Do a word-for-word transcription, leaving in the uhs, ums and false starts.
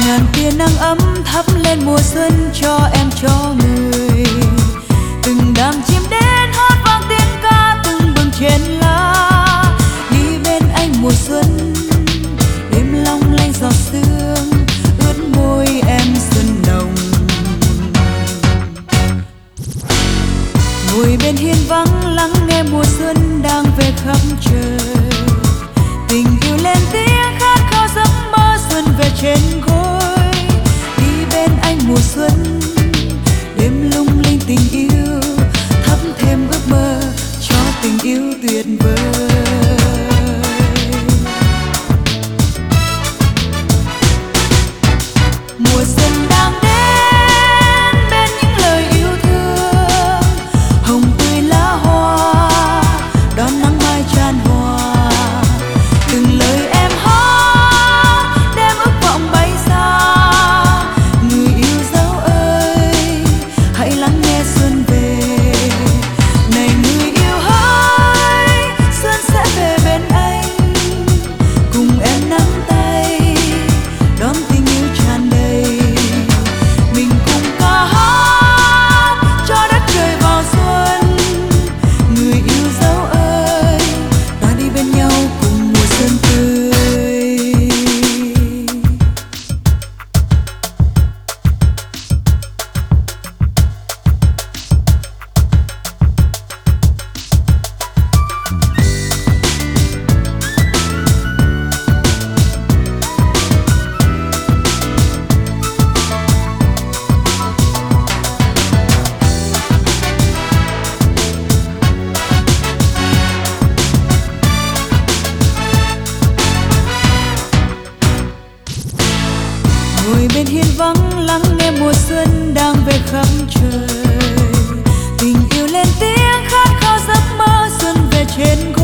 ngàn tia nắng ấm thắp lên mùa xuân cho em cho người. Từng đám chim đến hót vang tiếng ca từng bừng trên lá. Đi bên anh mùa xuân đêm long lanh giọt sương ướt môi em xuân nồng. Ngồi bên hiên vắng lắng nghe mùa xuân đang về khắp trời. Tình yêu lên tiếng khát khao giấc mơ xuân về trên gối. Đi bên anh mùa xuân đêm lung linh tình yêu thắp thêm ước mơ cho tình yêu tuyệt vời. Mùa xuân đang đến bên những lời yêu thương, hồng tươi lá hoa đón nắng mai tràn hòa. Từng lời em hát đem ước vọng bay xa. Người yêu dấu ơi hãy lắng nghe xuân về. Này người yêu hỡi xuân sẽ về bên anh, cùng em nắm tay đón tình yêu tràn đầy. Mình cùng ca hát cho đất trời vào xuân. Người yêu dấu ơi ta đi bên nhau cùng mùa xuân tươi. Ngồi bên hiên vắng lắng nghe mùa xuân đang về khắp trời. Tình yêu lên tiếng khát khao giấc mơ xuân về trên